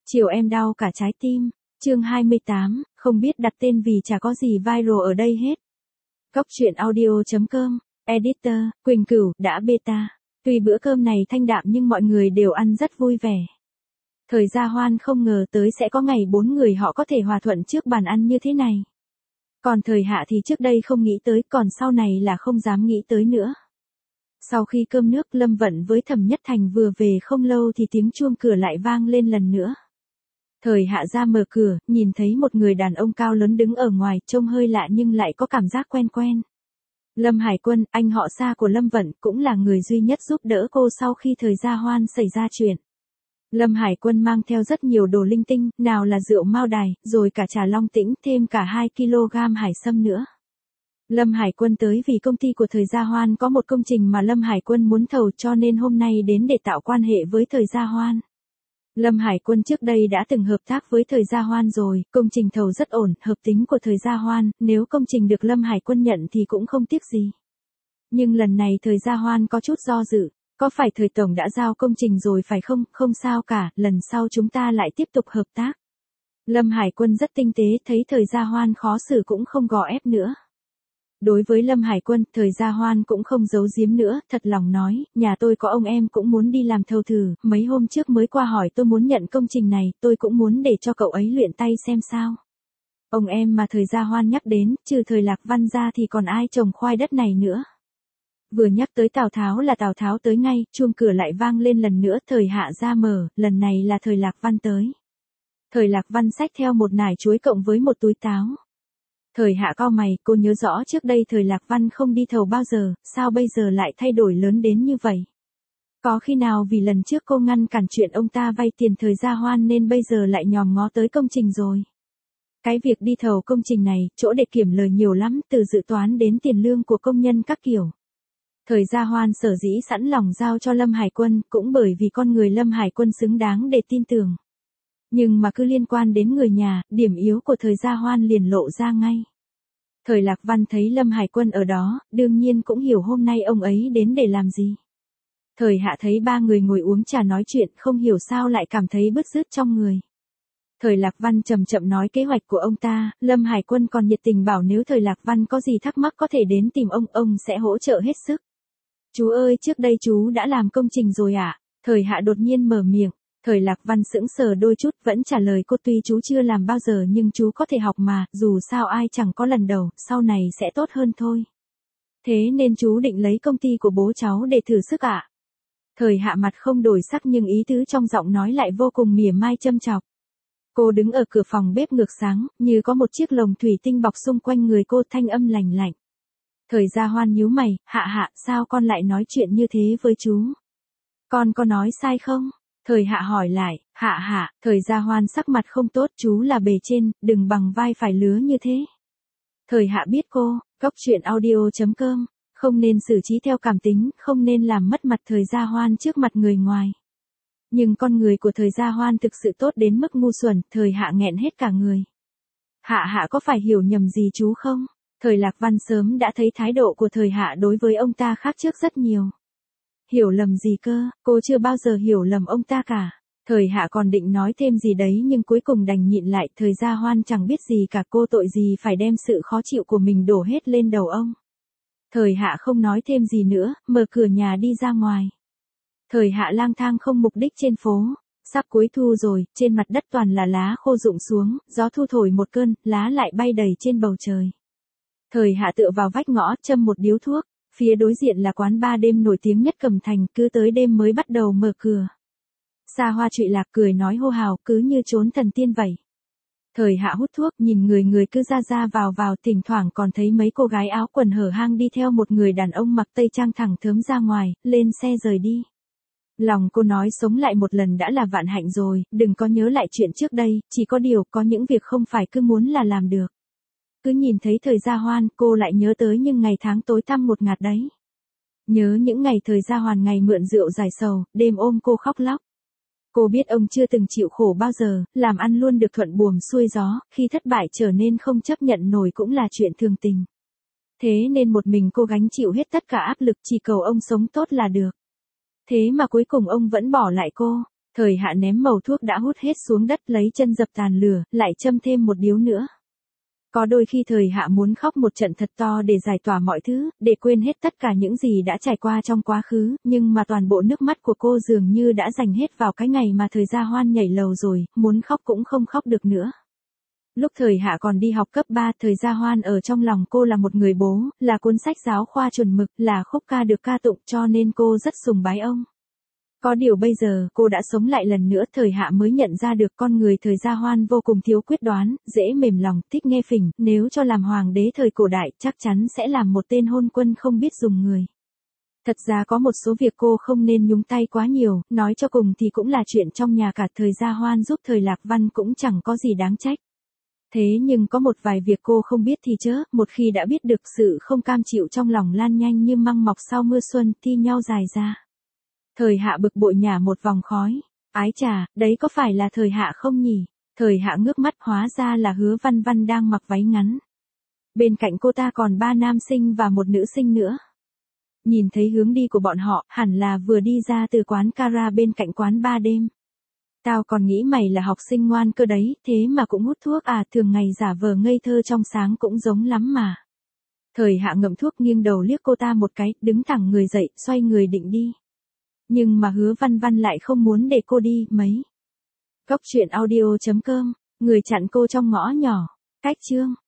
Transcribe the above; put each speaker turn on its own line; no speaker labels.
Chiều em đau cả trái tim. Chương 28, không biết đặt tên vì chả có gì viral ở đây hết. Cóc truyện audio.com, Editor, Quỳnh Cửu, đã beta. Tuy bữa cơm này thanh đạm nhưng mọi người đều ăn rất vui vẻ. Thời Gia Hoan không ngờ tới sẽ có ngày 4 người họ có thể hòa thuận trước bàn ăn như thế này. Còn Thời Hạ thì trước đây không nghĩ tới, còn sau này là không dám nghĩ tới nữa. Sau khi cơm nước, Lâm Vận với Thẩm Nhất Thành vừa về không lâu thì tiếng chuông cửa lại vang lên lần nữa. Thời Hạ ra mở cửa, nhìn thấy một người đàn ông cao lớn đứng ở ngoài, trông hơi lạ nhưng lại có cảm giác quen quen. Lâm Hải Quân, anh họ xa của Lâm Vận, cũng là người duy nhất giúp đỡ cô sau khi Thời Gia Hoan xảy ra chuyện. Lâm Hải Quân mang theo rất nhiều đồ linh tinh, nào là rượu Mao Đài, rồi cả trà Long Tĩnh, thêm cả 2 kg hải sâm nữa. Lâm Hải Quân tới vì công ty của Thời Gia Hoan có một công trình mà Lâm Hải Quân muốn thầu, cho nên hôm nay đến để tạo quan hệ với Thời Gia Hoan. Lâm Hải Quân trước đây đã từng hợp tác với Thời Gia Hoan rồi, công trình thầu rất ổn, hợp tính của Thời Gia Hoan, nếu công trình được Lâm Hải Quân nhận thì cũng không tiếc gì. Nhưng lần này Thời Gia Hoan có chút do dự, có phải Thời Tổng đã giao công trình rồi phải không? Không sao cả, lần sau chúng ta lại tiếp tục hợp tác. Lâm Hải Quân rất tinh tế, thấy Thời Gia Hoan khó xử cũng không gò ép nữa. Đối với Lâm Hải Quân, Thời Gia Hoan cũng không giấu giếm nữa, thật lòng nói, nhà tôi có ông em cũng muốn đi làm thầu thử, mấy hôm trước mới qua hỏi tôi muốn nhận công trình này, tôi cũng muốn để cho cậu ấy luyện tay xem sao. Ông em mà Thời Gia Hoan nhắc đến, trừ Thời Lạc Văn ra thì còn ai trồng khoai đất này nữa. Vừa nhắc tới Tào Tháo là Tào Tháo tới ngay, chuông cửa lại vang lên lần nữa, Thời Hạ ra mở, lần này là Thời Lạc Văn tới. Thời Lạc Văn xách theo một nải chuối cộng với một túi táo. Thời Hạ cau mày, cô nhớ rõ trước đây Thời Lạc Văn không đi thầu bao giờ, sao bây giờ lại thay đổi lớn đến như vậy? Có khi nào vì lần trước cô ngăn cản chuyện ông ta vay tiền Thời Gia Hoan nên bây giờ lại nhòm ngó tới công trình rồi? Cái việc đi thầu công trình này, chỗ để kiểm lời nhiều lắm, từ dự toán đến tiền lương của công nhân các kiểu. Thời Gia Hoan sở dĩ sẵn lòng giao cho Lâm Hải Quân, cũng bởi vì con người Lâm Hải Quân xứng đáng để tin tưởng. Nhưng mà cứ liên quan đến người nhà, điểm yếu của Thời Gia Hoan liền lộ ra ngay. Thời Lạc Văn thấy Lâm Hải Quân ở đó, đương nhiên cũng hiểu hôm nay ông ấy đến để làm gì. Thời Hạ thấy ba người ngồi uống trà nói chuyện, không hiểu sao lại cảm thấy bứt rứt trong người. Thời Lạc Văn chậm chậm nói kế hoạch của ông ta, Lâm Hải Quân còn nhiệt tình bảo nếu Thời Lạc Văn có gì thắc mắc có thể đến tìm ông sẽ hỗ trợ hết sức. Chú ơi, trước đây chú đã làm công trình rồi ạ? Thời Hạ đột nhiên mở miệng. Thời Lạc Văn sững sờ đôi chút, vẫn trả lời cô, tuy chú chưa làm bao giờ nhưng chú có thể học mà, dù sao ai chẳng có lần đầu, sau này sẽ tốt hơn thôi. Thế nên chú định lấy công ty của bố cháu để thử sức ạ? Thời Hạ mặt không đổi sắc nhưng ý tứ trong giọng nói lại vô cùng mỉa mai châm chọc. Cô đứng ở cửa phòng bếp ngược sáng, như có một chiếc lồng thủy tinh bọc xung quanh người cô, thanh âm lành lạnh. Thời Gia Hoan nhíu mày, Hạ, sao con lại nói chuyện như thế với chú? Con có nói sai không? Thời Hạ hỏi lại, Hạ, Thời Gia Hoan sắc mặt không tốt, chú là bề trên, đừng bằng vai phải lứa như thế. Thời Hạ biết cô, Cóc truyện audio.com, không nên xử trí theo cảm tính, không nên làm mất mặt Thời Gia Hoan trước mặt người ngoài. Nhưng con người của Thời Gia Hoan thực sự tốt đến mức ngu xuẩn, Thời Hạ nghẹn hết cả người. Hạ có phải hiểu nhầm gì chú không? Thời Lạc Văn sớm đã thấy thái độ của Thời Hạ đối với ông ta khác trước rất nhiều. Hiểu lầm gì cơ, cô chưa bao giờ hiểu lầm ông ta cả. Thời Hạ còn định nói thêm gì đấy nhưng cuối cùng đành nhịn lại, Thời Gia Hoan chẳng biết gì cả, cô tội gì phải đem sự khó chịu của mình đổ hết lên đầu ông. Thời Hạ không nói thêm gì nữa, mở cửa nhà đi ra ngoài. Thời Hạ lang thang không mục đích trên phố, sắp cuối thu rồi, trên mặt đất toàn là lá khô rụng xuống, gió thu thổi một cơn, lá lại bay đầy trên bầu trời. Thời Hạ tựa vào vách ngõ, châm một điếu thuốc. Phía đối diện là quán bar đêm nổi tiếng nhất Cẩm Thành, cứ tới đêm mới bắt đầu mở cửa. Xa Hoa Trụy Lạc cười nói hô hào, cứ như trốn thần tiên vậy. Thời Hạ hút thuốc, nhìn người cứ ra vào, thỉnh thoảng còn thấy mấy cô gái áo quần hở hang đi theo một người đàn ông mặc tây trang thẳng thớm ra ngoài, lên xe rời đi. Lòng cô nói sống lại một lần đã là vạn hạnh rồi, đừng có nhớ lại chuyện trước đây, chỉ có điều có những việc không phải cứ muốn là làm được. Cứ nhìn thấy Thời Gia Hoan, cô lại nhớ tới những ngày tháng tối tăm ngột ngạt đấy. Nhớ những ngày Thời Gia Hoan ngày mượn rượu giải sầu, đêm ôm cô khóc lóc. Cô biết ông chưa từng chịu khổ bao giờ, làm ăn luôn được thuận buồm xuôi gió, khi thất bại trở nên không chấp nhận nổi cũng là chuyện thường tình. Thế nên một mình cô gánh chịu hết tất cả áp lực, chỉ cầu ông sống tốt là được. Thế mà cuối cùng ông vẫn bỏ lại cô. Thời Hạ ném mẩu thuốc đã hút hết xuống đất, lấy chân dập tàn lửa, lại châm thêm một điếu nữa. Có đôi khi Thời Hạ muốn khóc một trận thật to để giải tỏa mọi thứ, để quên hết tất cả những gì đã trải qua trong quá khứ, nhưng mà toàn bộ nước mắt của cô dường như đã dành hết vào cái ngày mà Thời Gia Hoan nhảy lầu rồi, muốn khóc cũng không khóc được nữa. Lúc Thời Hạ còn đi học cấp 3, Thời Gia Hoan ở trong lòng cô là một người bố, là cuốn sách giáo khoa chuẩn mực, là khúc ca được ca tụng, cho nên cô rất sùng bái ông. Có điều bây giờ, cô đã sống lại lần nữa, Thời Hạ mới nhận ra được con người Thời Gia Hoan vô cùng thiếu quyết đoán, dễ mềm lòng, thích nghe phỉnh, nếu cho làm hoàng đế thời cổ đại, chắc chắn sẽ làm một tên hôn quân không biết dùng người. Thật ra có một số việc cô không nên nhúng tay quá nhiều, nói cho cùng thì cũng là chuyện trong nhà cả, Thời Gia Hoan giúp Thời Lạc Văn cũng chẳng có gì đáng trách. Thế nhưng có một vài việc cô không biết thì chớ, một khi đã biết được, sự không cam chịu trong lòng lan nhanh như măng mọc sau mưa xuân, thi nhau dài ra. Thời Hạ bực bội nhả một vòng khói. Ái chà, đấy có phải là Thời Hạ không nhỉ? Thời Hạ ngước mắt, hóa ra là Hứa Văn Văn đang mặc váy ngắn. Bên cạnh cô ta còn 3 nam sinh và một nữ sinh nữa. Nhìn thấy hướng đi của bọn họ, hẳn là vừa đi ra từ quán kara bên cạnh quán ba đêm. Tao còn nghĩ mày là học sinh ngoan cơ đấy, thế mà cũng hút thuốc à, thường ngày giả vờ ngây thơ trong sáng cũng giống lắm mà. Thời Hạ ngậm thuốc, nghiêng đầu liếc cô ta một cái, đứng thẳng người dậy, xoay người định đi. Nhưng mà Hứa Văn Văn lại không muốn để cô đi, mấy. Cốc truyện audio.com, người chặn cô trong ngõ nhỏ. Cách chương.